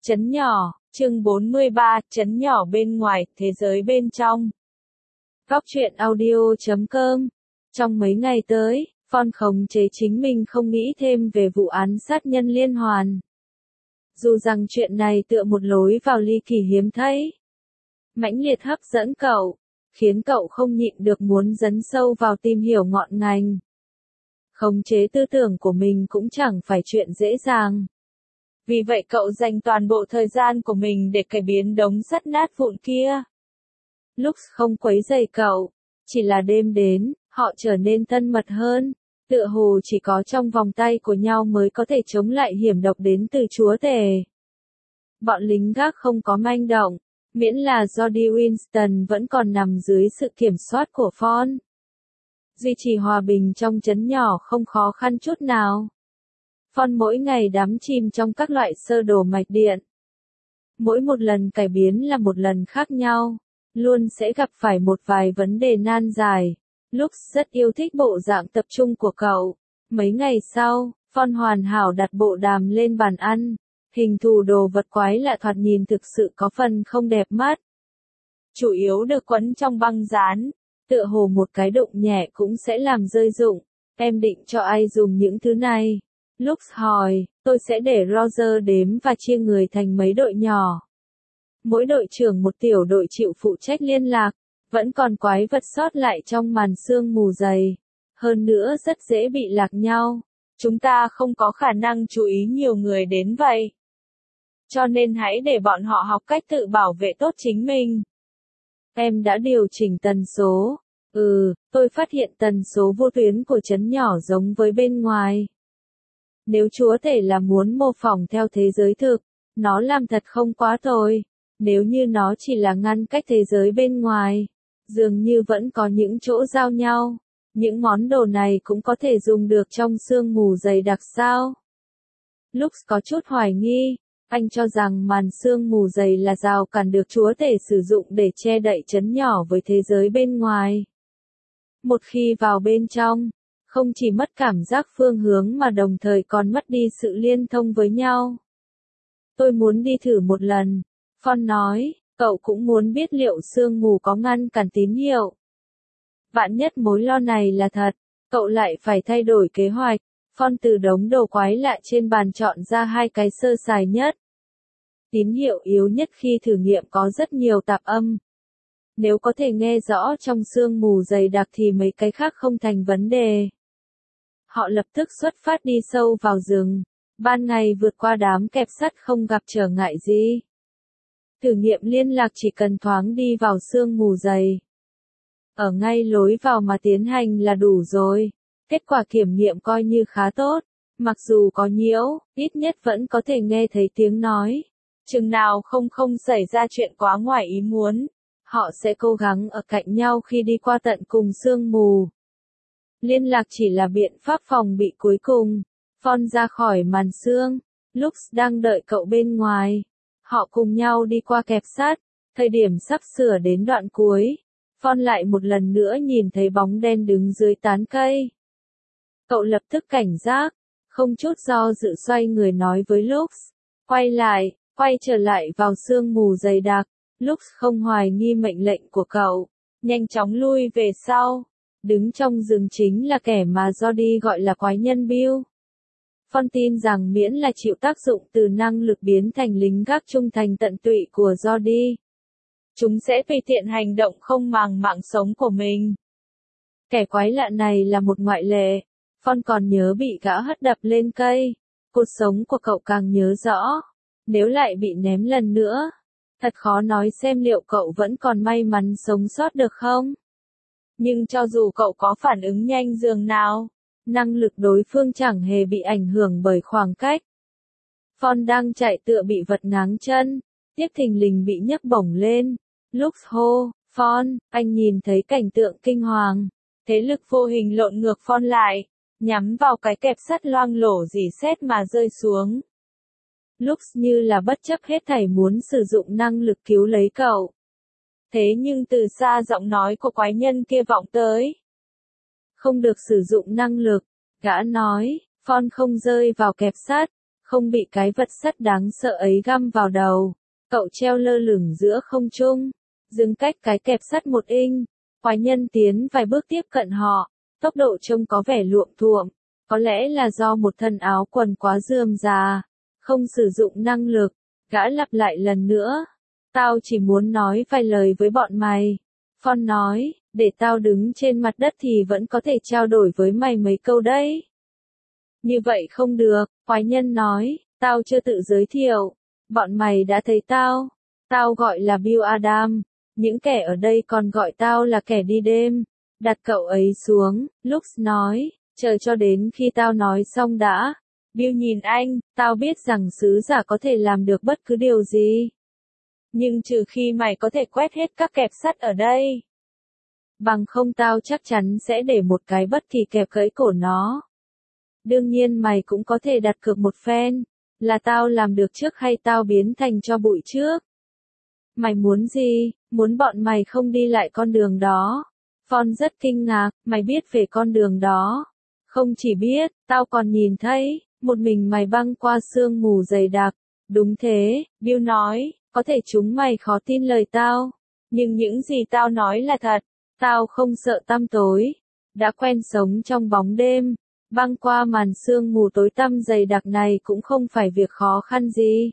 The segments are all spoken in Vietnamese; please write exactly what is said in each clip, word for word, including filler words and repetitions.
Trấn nhỏ, chương bốn mươi ba, trấn nhỏ bên ngoài, thế giới bên trong. Góc truyện audio chấm com. Trong mấy ngày tới, Phong khống chế chính mình không nghĩ thêm về vụ án sát nhân liên hoàn. Dù rằng chuyện này tựa một lối vào ly kỳ hiếm thấy, mãnh liệt hấp dẫn cậu, khiến cậu không nhịn được muốn dấn sâu vào tìm hiểu ngọn ngành. Khống chế tư tưởng của mình cũng chẳng phải chuyện dễ dàng. Vì vậy cậu dành toàn bộ thời gian của mình để cải biến đống sắt nát vụn kia. Lux không quấy rầy cậu, chỉ là đêm đến, họ trở nên thân mật hơn, tựa hồ chỉ có trong vòng tay của nhau mới có thể chống lại hiểm độc đến từ chúa tể. Bọn lính gác không có manh động, miễn là Jody Winston vẫn còn nằm dưới sự kiểm soát của Phong. Duy trì hòa bình trong trấn nhỏ không khó khăn chút nào. Phong mỗi ngày đắm chìm trong các loại sơ đồ mạch điện. Mỗi một lần cải biến là một lần khác nhau, luôn sẽ gặp phải một vài vấn đề nan giải. Lux rất yêu thích bộ dạng tập trung của cậu. Mấy ngày sau, Phong hoàn hảo đặt bộ đàm lên bàn ăn. Hình thù đồ vật quái lạ thoạt nhìn thực sự có phần không đẹp mắt. Chủ yếu được quấn trong băng dán, tựa hồ một cái đụng nhẹ cũng sẽ làm rơi rụng. Em định cho ai dùng những thứ này? Lux hỏi, tôi sẽ để Roger đếm và chia người thành mấy đội nhỏ. Mỗi đội trưởng một tiểu đội chịu phụ trách liên lạc, vẫn còn quái vật sót lại trong màn sương mù dày. Hơn nữa rất dễ bị lạc nhau. Chúng ta không có khả năng chú ý nhiều người đến vậy. Cho nên hãy để bọn họ học cách tự bảo vệ tốt chính mình. Em đã điều chỉnh tần số. Ừ, tôi phát hiện tần số vô tuyến của trấn nhỏ giống với bên ngoài. Nếu chúa tể là muốn mô phỏng theo thế giới thực, nó làm thật không quá tồi. Nếu như nó chỉ là ngăn cách thế giới bên ngoài, dường như vẫn có những chỗ giao nhau. Những món đồ này cũng có thể dùng được trong sương mù dày đặc sao? Lux có chút hoài nghi, anh cho rằng màn sương mù dày là rào cản được chúa tể sử dụng để che đậy trấn nhỏ với thế giới bên ngoài. Một khi vào bên trong, không chỉ mất cảm giác phương hướng mà đồng thời còn mất đi sự liên thông với nhau. Tôi muốn đi thử một lần, Phong nói, cậu cũng muốn biết liệu sương mù có ngăn cản tín hiệu. Vạn nhất mối lo này là thật, cậu lại phải thay đổi kế hoạch. Phong từ đống đồ quái lạ trên bàn chọn ra hai cái sơ sài nhất. Tín hiệu yếu nhất khi thử nghiệm có rất nhiều tạp âm. Nếu có thể nghe rõ trong sương mù dày đặc thì mấy cái khác không thành vấn đề. Họ lập tức xuất phát đi sâu vào rừng. Ban ngày vượt qua đám kẹp sắt không gặp trở ngại gì. Thử nghiệm liên lạc chỉ cần thoáng đi vào sương mù dày. Ở ngay lối vào mà tiến hành là đủ rồi. Kết quả kiểm nghiệm coi như khá tốt. Mặc dù có nhiễu, ít nhất vẫn có thể nghe thấy tiếng nói. Chừng nào không không xảy ra chuyện quá ngoài ý muốn. Họ sẽ cố gắng ở cạnh nhau khi đi qua tận cùng sương mù. Liên lạc chỉ là biện pháp phòng bị cuối cùng. Phong ra khỏi màn sương. Lux đang đợi cậu bên ngoài. Họ cùng nhau đi qua kẹp sắt. Thời điểm sắp sửa đến đoạn cuối. Phong lại một lần nữa nhìn thấy bóng đen đứng dưới tán cây. Cậu lập tức cảnh giác. Không chút do dự xoay người nói với Lux. Quay lại, quay trở lại vào sương mù dày đặc. Lux không hoài nghi mệnh lệnh của cậu. Nhanh chóng lui về sau. Đứng trong rừng chính là kẻ mà Jody gọi là quái nhân Bill. Phong tin rằng miễn là chịu tác dụng từ năng lực biến thành lính gác trung thành tận tụy của Jody, chúng sẽ tùy tiện hành động không màng mạng sống của mình. Kẻ quái lạ này là một ngoại lệ. Phong còn nhớ bị gã hất đập lên cây. Cuộc sống của cậu càng nhớ rõ. Nếu lại bị ném lần nữa, thật khó nói xem liệu cậu vẫn còn may mắn sống sót được không. Nhưng cho dù cậu có phản ứng nhanh dường nào, năng lực đối phương chẳng hề bị ảnh hưởng bởi khoảng cách. Phong đang chạy tựa bị vật ngáng chân, tiếp thình lình bị nhấc bổng lên. Lux hô, Phong, anh nhìn thấy cảnh tượng kinh hoàng. Thế lực vô hình lộn ngược Phong lại, nhắm vào cái kẹp sắt loang lổ rỉ sét mà rơi xuống. Lux như là bất chấp hết thảy muốn sử dụng năng lực cứu lấy cậu. Thế nhưng từ xa giọng nói của quái nhân kia vọng tới. Không được sử dụng năng lực, gã nói, Phong không rơi vào kẹp sắt, không bị cái vật sắt đáng sợ ấy găm vào đầu. Cậu treo lơ lửng giữa không trung, dừng cách cái kẹp sắt một inch. Quái nhân tiến vài bước tiếp cận họ, tốc độ trông có vẻ luộm thuộm, có lẽ là do một thân áo quần quá rườm rà, không sử dụng năng lực. Gã lặp lại lần nữa, tao chỉ muốn nói vài lời với bọn mày. Phong nói, để tao đứng trên mặt đất thì vẫn có thể trao đổi với mày mấy câu đấy. Như vậy không được, quái nhân nói, tao chưa tự giới thiệu. Bọn mày đã thấy tao. Tao gọi là Bill Adam. Những kẻ ở đây còn gọi tao là kẻ đi đêm. Đặt cậu ấy xuống, Lux nói, chờ cho đến khi tao nói xong đã. Bill nhìn anh, tao biết rằng sứ giả có thể làm được bất cứ điều gì. Nhưng trừ khi mày có thể quét hết các kẹp sắt ở đây. Bằng không tao chắc chắn sẽ để một cái bất kỳ kẹp gãy cổ nó. Đương nhiên mày cũng có thể đặt cược một phen, là tao làm được trước hay tao biến thành tro bụi trước. Mày muốn gì, muốn bọn mày không đi lại con đường đó. Phong rất kinh ngạc, mày biết về con đường đó. Không chỉ biết, tao còn nhìn thấy, một mình mày băng qua sương mù dày đặc. Đúng thế, Bill nói, có thể chúng mày khó tin lời tao. Nhưng những gì tao nói là thật, tao không sợ tăm tối. Đã quen sống trong bóng đêm, băng qua màn sương mù tối tăm dày đặc này cũng không phải việc khó khăn gì.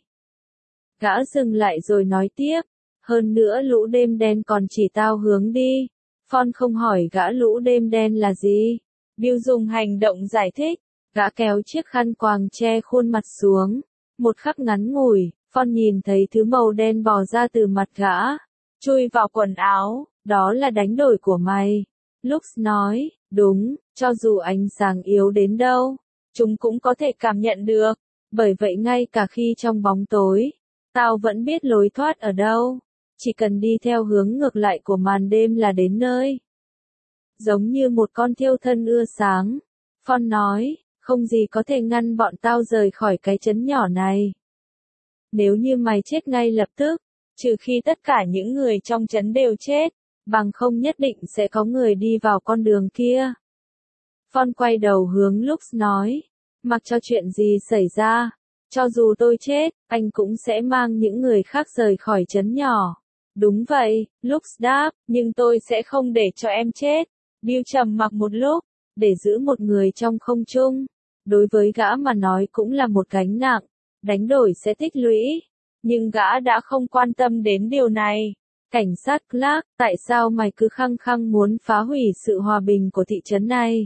Gã dừng lại rồi nói tiếp, hơn nữa lũ đêm đen còn chỉ tao hướng đi. Phong không hỏi gã lũ đêm đen là gì. Bill dùng hành động giải thích, gã kéo chiếc khăn quàng che khuôn mặt xuống. Một khắc ngắn ngủi, Phong nhìn thấy thứ màu đen bò ra từ mặt gã, chui vào quần áo, đó là đánh đổi của mày. Lux nói, đúng, cho dù ánh sáng yếu đến đâu, chúng cũng có thể cảm nhận được. Bởi vậy ngay cả khi trong bóng tối, tao vẫn biết lối thoát ở đâu. Chỉ cần đi theo hướng ngược lại của màn đêm là đến nơi. Giống như một con thiêu thân ưa sáng. Phong nói, không gì có thể ngăn bọn tao rời khỏi cái trấn nhỏ này. Nếu như mày chết ngay lập tức, trừ khi tất cả những người trong trấn đều chết, bằng không nhất định sẽ có người đi vào con đường kia. Phong quay đầu hướng Lux nói, mặc cho chuyện gì xảy ra, cho dù tôi chết, anh cũng sẽ mang những người khác rời khỏi trấn nhỏ. Đúng vậy, Lux đáp, nhưng tôi sẽ không để cho em chết. Bill trầm mặc một lúc, để giữ một người trong không trung. Đối với gã mà nói cũng là một gánh nặng, đánh đổi sẽ tích lũy. Nhưng gã đã không quan tâm đến điều này. Cảnh sát Clark, tại sao mày cứ khăng khăng muốn phá hủy sự hòa bình của thị trấn này?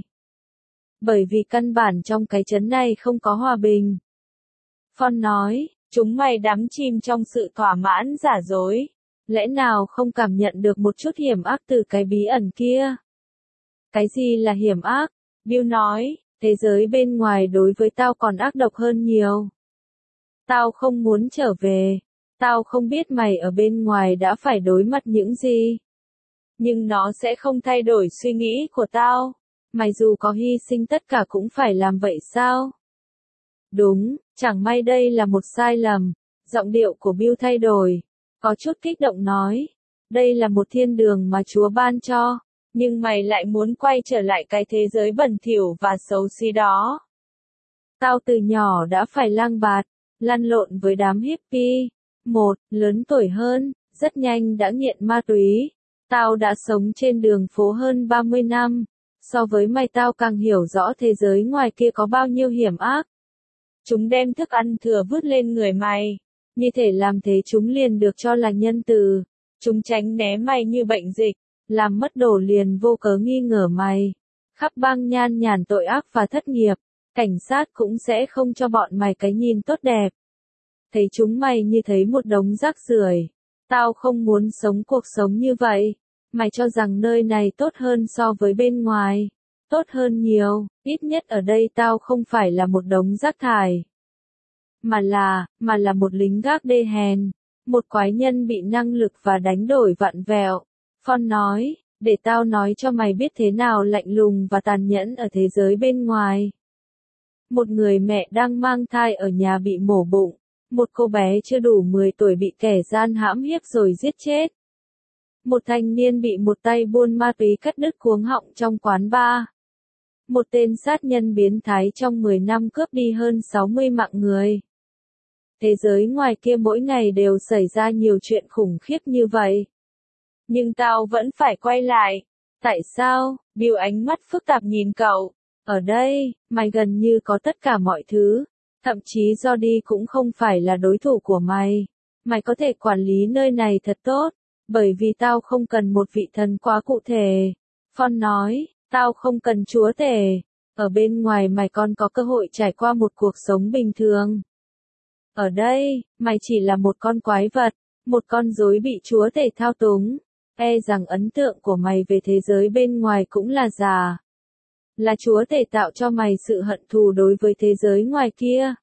Bởi vì căn bản trong cái trấn này không có hòa bình. Phong nói, chúng mày đắm chìm trong sự thỏa mãn giả dối. Lẽ nào không cảm nhận được một chút hiểm ác từ cái bí ẩn kia? Cái gì là hiểm ác? Bill nói, thế giới bên ngoài đối với tao còn ác độc hơn nhiều. Tao không muốn trở về. Tao không biết mày ở bên ngoài đã phải đối mặt những gì. Nhưng nó sẽ không thay đổi suy nghĩ của tao. Mày dù có hy sinh tất cả cũng phải làm vậy sao? Đúng, chẳng may đây là một sai lầm. Giọng điệu của Bill thay đổi. Có chút kích động nói. Đây là một thiên đường mà Chúa ban cho. Nhưng mày lại muốn quay trở lại cái thế giới bẩn thỉu và xấu xí đó. Tao từ nhỏ đã phải lang bạt, lăn lộn với đám hippie. Một, lớn tuổi hơn, rất nhanh đã nghiện ma túy. Tao đã sống trên đường phố hơn ba mươi năm. So với mày tao càng hiểu rõ thế giới ngoài kia có bao nhiêu hiểm ác. Chúng đem thức ăn thừa vứt lên người mày. Như thể làm thế chúng liền được cho là nhân từ. Chúng tránh né mày như bệnh dịch. Làm mất đồ liền vô cớ nghi ngờ mày. Khắp bang nhan nhản tội ác và thất nghiệp. Cảnh sát cũng sẽ không cho bọn mày cái nhìn tốt đẹp. Thấy chúng mày như thấy một đống rác rưởi. Tao không muốn sống cuộc sống như vậy. Mày cho rằng nơi này tốt hơn so với bên ngoài. Tốt hơn nhiều, ít nhất ở đây tao không phải là một đống rác thải. Mà là, mà là một lính gác đê hèn. Một quái nhân bị năng lực và đánh đổi vặn vẹo. Phong nói, để tao nói cho mày biết thế nào lạnh lùng và tàn nhẫn ở thế giới bên ngoài. Một người mẹ đang mang thai ở nhà bị mổ bụng. Một cô bé chưa đủ mười tuổi bị kẻ gian hãm hiếp rồi giết chết. Một thanh niên bị một tay buôn ma túy cắt đứt cuống họng trong quán bar. Một tên sát nhân biến thái trong mười năm cướp đi hơn sáu mươi mạng người. Thế giới ngoài kia mỗi ngày đều xảy ra nhiều chuyện khủng khiếp như vậy. Nhưng tao vẫn phải quay lại. Tại sao? Bill ánh mắt phức tạp nhìn cậu. Ở đây, mày gần như có tất cả mọi thứ. Thậm chí Jody cũng không phải là đối thủ của mày. Mày có thể quản lý nơi này thật tốt. Bởi vì tao không cần một vị thần quá cụ thể. Phong nói, tao không cần chúa tể. Ở bên ngoài mày còn có cơ hội trải qua một cuộc sống bình thường. Ở đây, mày chỉ là một con quái vật, một con rối bị chúa tể thao túng. E rằng ấn tượng của mày về thế giới bên ngoài cũng là giả. Là chúa tể tạo cho mày sự hận thù đối với thế giới ngoài kia.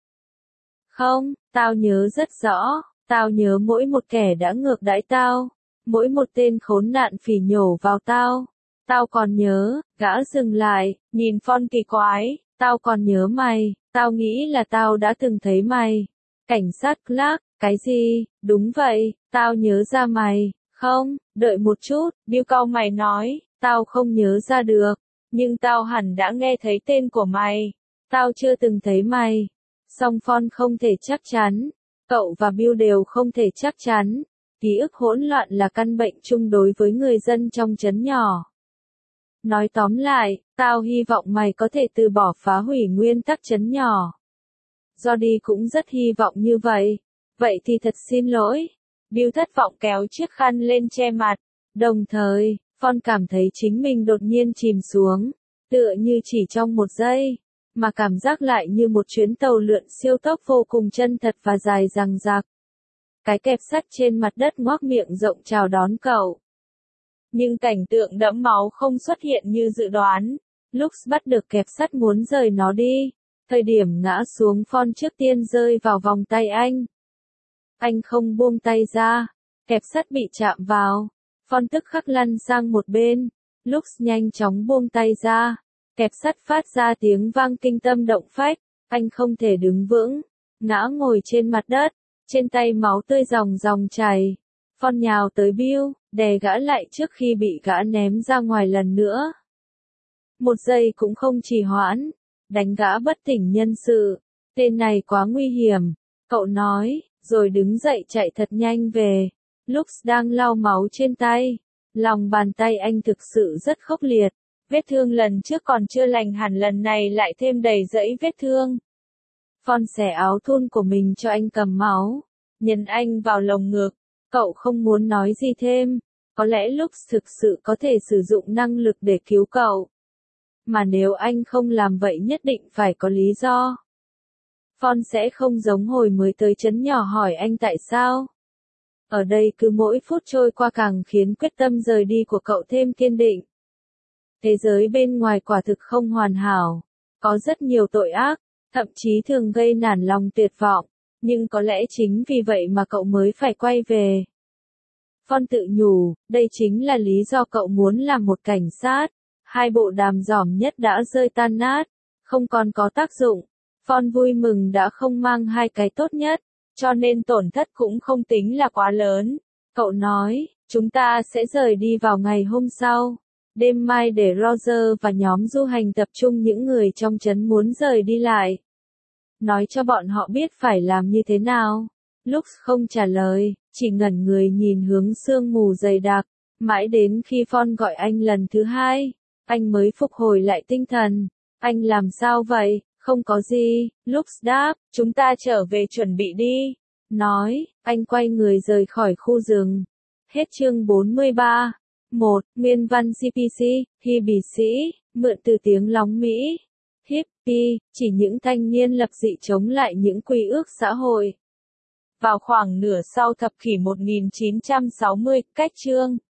Không, tao nhớ rất rõ, tao nhớ mỗi một kẻ đã ngược đãi tao, mỗi một tên khốn nạn phỉ nhổ vào tao. Tao còn nhớ, gã dừng lại, nhìn Phong kỳ quái, tao còn nhớ mày, tao nghĩ là tao đã từng thấy mày. Cảnh sát Clark, cái gì, đúng vậy, tao nhớ ra mày, không, đợi một chút, Bill cau mày nói, tao không nhớ ra được, nhưng tao hẳn đã nghe thấy tên của mày, tao chưa từng thấy mày. Song Phong không thể chắc chắn, cậu và Bill đều không thể chắc chắn, ký ức hỗn loạn là căn bệnh chung đối với người dân trong trấn nhỏ. Nói tóm lại, tao hy vọng mày có thể từ bỏ phá hủy nguyên tắc trấn nhỏ. Jody cũng rất hy vọng như vậy. Vậy thì thật xin lỗi. Bill thất vọng kéo chiếc khăn lên che mặt. Đồng thời, Phong cảm thấy chính mình đột nhiên chìm xuống. Tựa như chỉ trong một giây. Mà cảm giác lại như một chuyến tàu lượn siêu tốc vô cùng chân thật và dài dằng dặc. Cái kẹp sắt trên mặt đất ngoác miệng rộng chào đón cậu. Nhưng cảnh tượng đẫm máu không xuất hiện như dự đoán. Lux bắt được kẹp sắt muốn rời nó đi. Thời điểm ngã xuống Phong trước tiên rơi vào vòng tay anh. Anh không buông tay ra. Kẹp sắt bị chạm vào. Phong tức khắc lăn sang một bên. Lux nhanh chóng buông tay ra. Kẹp sắt phát ra tiếng vang kinh tâm động phách. Anh không thể đứng vững. Ngã ngồi trên mặt đất. Trên tay máu tươi ròng ròng chảy. Phong nhào tới Bill, đè gã lại trước khi bị gã ném ra ngoài lần nữa. Một giây cũng không trì hoãn. Đánh gã bất tỉnh nhân sự. Tên này quá nguy hiểm. Cậu nói, rồi đứng dậy chạy thật nhanh về. Lux đang lau máu trên tay. Lòng bàn tay anh thực sự rất khốc liệt. Vết thương lần trước còn chưa lành hẳn, lần này lại thêm đầy dẫy vết thương. Phong xẻ áo thun của mình cho anh cầm máu. Nhấn anh vào lồng ngực. Cậu không muốn nói gì thêm. Có lẽ Lux thực sự có thể sử dụng năng lực để cứu cậu. Mà nếu anh không làm vậy nhất định phải có lý do. Phong sẽ không giống hồi mới tới trấn nhỏ hỏi anh tại sao. Ở đây cứ mỗi phút trôi qua càng khiến quyết tâm rời đi của cậu thêm kiên định. Thế giới bên ngoài quả thực không hoàn hảo. Có rất nhiều tội ác, thậm chí thường gây nản lòng tuyệt vọng. Nhưng có lẽ chính vì vậy mà cậu mới phải quay về. Phong tự nhủ, đây chính là lý do cậu muốn làm một cảnh sát. Hai bộ đàm giỏm nhất đã rơi tan nát, không còn có tác dụng. Phong vui mừng đã không mang hai cái tốt nhất, cho nên tổn thất cũng không tính là quá lớn. Cậu nói, chúng ta sẽ rời đi vào ngày hôm sau. Đêm mai để Roger và nhóm du hành tập trung những người trong trấn muốn rời đi lại. Nói cho bọn họ biết phải làm như thế nào. Lux không trả lời, chỉ ngẩn người nhìn hướng sương mù dày đặc. Mãi đến khi Phong gọi anh lần thứ hai. Anh mới phục hồi lại tinh thần. Anh làm sao vậy? Không có gì. Lux đáp, chúng ta trở về chuẩn bị đi. Nói, anh quay người rời khỏi khu rừng. Hết chương bốn mươi ba. một. Nguyên văn giê pê xê, hi bì sĩ, mượn từ tiếng lóng Mỹ. Hippie, chỉ những thanh niên lập dị chống lại những quy ước xã hội. Vào khoảng nửa sau thập kỷ một nghìn chín trăm sáu mươi, cách chương